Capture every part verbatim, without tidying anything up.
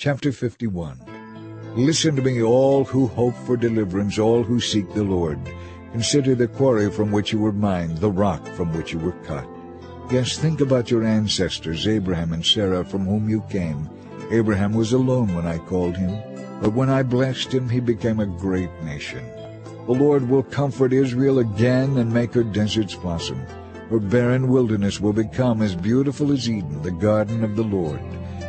Chapter fifty-one. Listen to me, all who hope for deliverance, all who seek the Lord. Consider the quarry from which you were mined, the rock from which you were cut. Yes, think about your ancestors, Abraham and Sarah, from whom you came. Abraham was alone when I called him, but when I blessed him, he became a great nation. The Lord will comfort Israel again and make her deserts blossom. Her barren wilderness will become as beautiful as Eden, the garden of the Lord.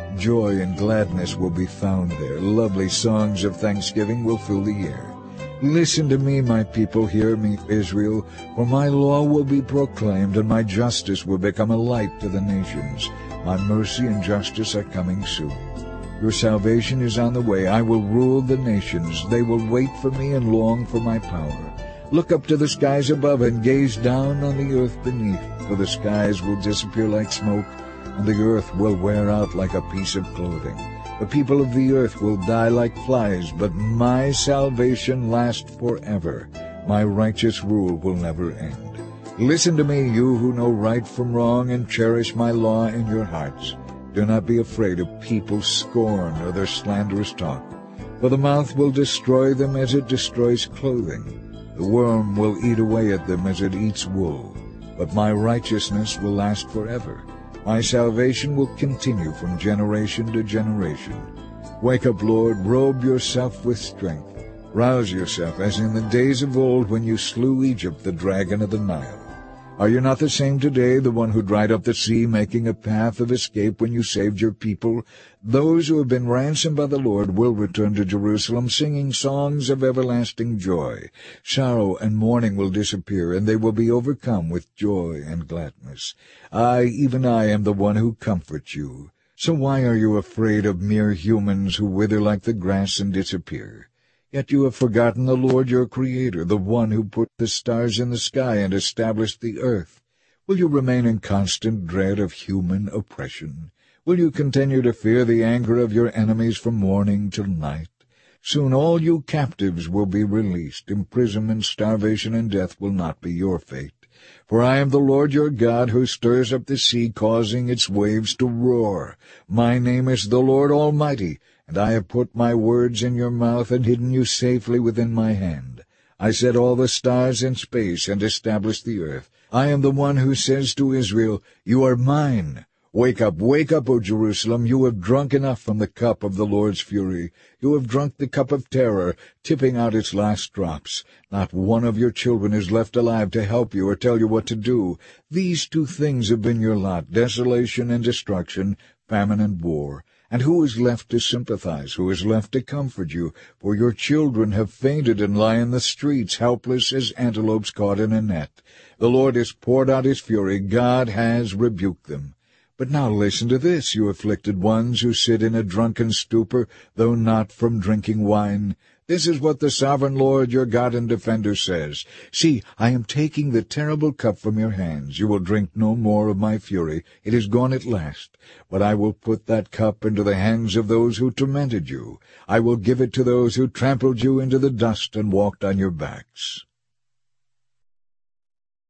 Joy and gladness will be found there. Lovely songs of thanksgiving will fill the air. Listen to me, my people, hear me, Israel, for my law will be proclaimed, and my justice will become a light to the nations. My mercy and justice are coming soon. Your salvation is on the way. I will rule the nations. They will wait for me and long for my power. Look up to the skies above and gaze down on the earth beneath, for the skies will disappear like smoke, and the earth will wear out like a piece of clothing. The people of the earth will die like flies, but my salvation lasts forever. My righteous rule will never end. Listen to me, you who know right from wrong, and cherish my law in your hearts. Do not be afraid of people's scorn or their slanderous talk, for the mouth will destroy them as it destroys clothing. The worm will eat away at them as it eats wool, but my righteousness will last forever. My salvation will continue from generation to generation. Wake up, Lord, robe yourself with strength. Rouse yourself as in the days of old when you slew Egypt, the dragon of the Nile. Are you not the same today, the one who dried up the sea, making a path of escape when you saved your people? Those who have been ransomed by the Lord will return to Jerusalem, singing songs of everlasting joy. Sorrow and mourning will disappear, and they will be overcome with joy and gladness. I, even I, am the one who comforts you. So why are you afraid of mere humans who wither like the grass and disappear? Yet you have forgotten the Lord your Creator, the one who put the stars in the sky and established the earth. Will you remain in constant dread of human oppression? Will you continue to fear the anger of your enemies from morning till night? Soon all you captives will be released. Imprisonment, starvation, and death will not be your fate. For I am the Lord your God, who stirs up the sea, causing its waves to roar. My name is the Lord Almighty, and I have put my words in your mouth and hidden you safely within my hand. I set all the stars in space and established the earth. I am the one who says to Israel, you are mine. Wake up, wake up, O Jerusalem. You have drunk enough from the cup of the Lord's fury. You have drunk the cup of terror, tipping out its last drops. Not one of your children is left alive to help you or tell you what to do. These two things have been your lot, desolation and destruction, famine and war. And who is left to sympathize? Who is left to comfort you? For your children have fainted and lie in the streets, helpless as antelopes caught in a net. The Lord has poured out his fury. God has rebuked them. But now listen to this, you afflicted ones who sit in a drunken stupor, though not from drinking wine. This is what the sovereign Lord, your God and defender, says. See, I am taking the terrible cup from your hands. You will drink no more of my fury. It is gone at last. But I will put that cup into the hands of those who tormented you. I will give it to those who trampled you into the dust and walked on your backs.